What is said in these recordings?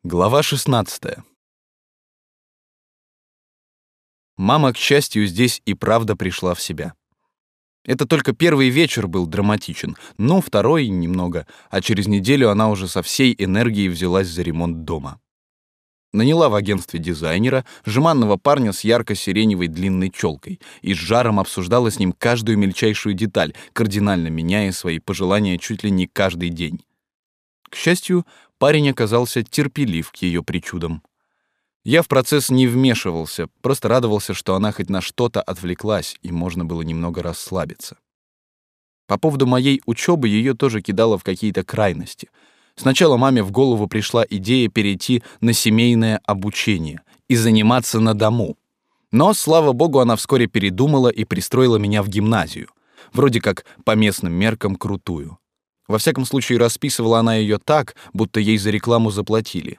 Глава 16. Мама, к счастью, здесь и правда пришла в себя. Это только первый вечер был драматичен, но второй — немного, а через неделю она уже со всей энергией взялась за ремонт дома. Наняла в агентстве дизайнера, жеманного парня с ярко-сиреневой длинной челкой, и с жаром обсуждала с ним каждую мельчайшую деталь, кардинально меняя свои пожелания чуть ли не каждый день. К счастью, парень оказался терпелив к ее причудам. Я в процесс не вмешивался, просто радовался, что она хоть на что-то отвлеклась, и можно было немного расслабиться. По поводу моей учебы ее тоже кидало в какие-то крайности. Сначала маме в голову пришла идея перейти на семейное обучение и заниматься на дому. Но, слава богу, она вскоре передумала и пристроила меня в гимназию. Вроде как по местным меркам крутую. Во всяком случае, расписывала она ее так, будто ей за рекламу заплатили.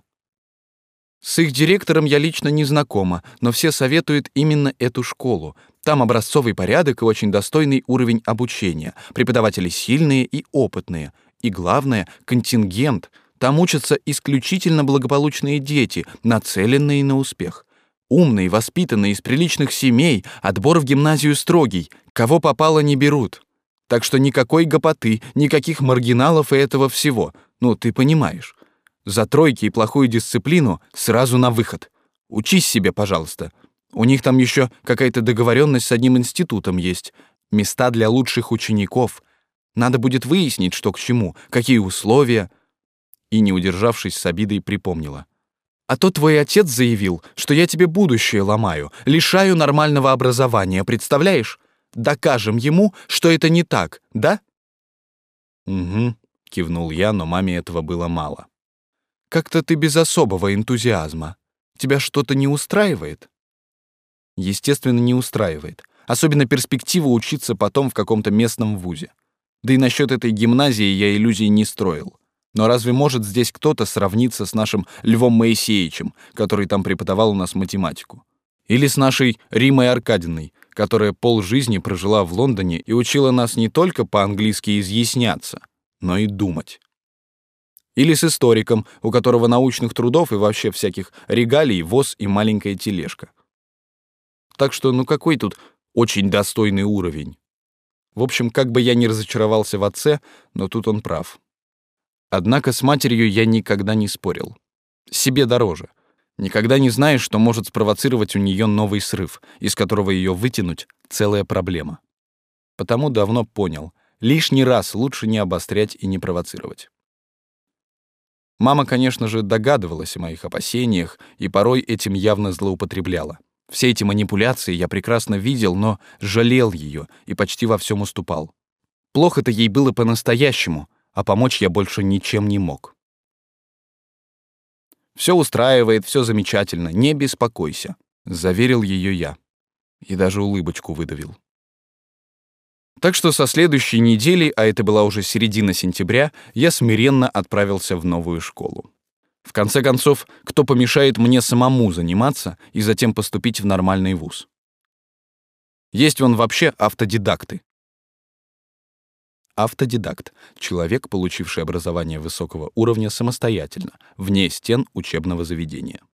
С их директором я лично не знакома, но все советуют именно эту школу. Там образцовый порядок и очень достойный уровень обучения. Преподаватели сильные и опытные. И главное — контингент. Там учатся исключительно благополучные дети, нацеленные на успех. Умные, воспитанные, из приличных семей, отбор в гимназию строгий. Кого попало, не берут. Так что никакой гопоты, никаких маргиналов и этого всего. Ну, ты понимаешь. За тройки и плохую дисциплину сразу на выход. Учись себе, пожалуйста. У них там еще какая-то договоренность с одним институтом есть. Места для лучших учеников. Надо будет выяснить, что к чему, какие условия. И, не удержавшись, с обидой припомнила. А то твой отец заявил, что я тебе будущее ломаю, лишаю нормального образования, представляешь? Докажем ему, что это не так, да? Угу, кивнул я, но маме этого было мало. Как-то ты без особого энтузиазма. Тебя что-то не устраивает? Естественно, не устраивает. Особенно перспектива учиться потом в каком-то местном вузе. Да и насчет этой гимназии я иллюзий не строил. Но разве может здесь кто-то сравниться с нашим Львом Моисеевичем, который там преподавал у нас математику? Или с нашей Римой Аркадиной, которая полжизни прожила в Лондоне и учила нас не только по-английски изъясняться, но и думать? Или с историком, у которого научных трудов и вообще всяких регалий воз и маленькая тележка. Так что, ну какой тут очень достойный уровень? В общем, как бы я ни разочаровался в отце, но тут он прав. Однако с матерью я никогда не спорил. Себе дороже. Никогда не знаешь, что может спровоцировать у нее новый срыв, из которого ее вытянуть — целая проблема. Потому давно понял, лишний раз лучше не обострять и не провоцировать. Мама, конечно же, догадывалась о моих опасениях и порой этим явно злоупотребляла. Все эти манипуляции я прекрасно видел, но жалел ее и почти во всем уступал. Плохо-то ей было по-настоящему, а помочь я больше ничем не мог. «Все устраивает, все замечательно, не беспокойся», — заверил ее я. И даже улыбочку выдавил. Так что со следующей недели, а это была уже середина сентября, я смиренно отправился в новую школу. В конце концов, кто помешает мне самому заниматься и затем поступить в нормальный вуз? Есть вон вообще автодидакты. Автодидакт — человек, получивший образование высокого уровня самостоятельно, вне стен учебного заведения.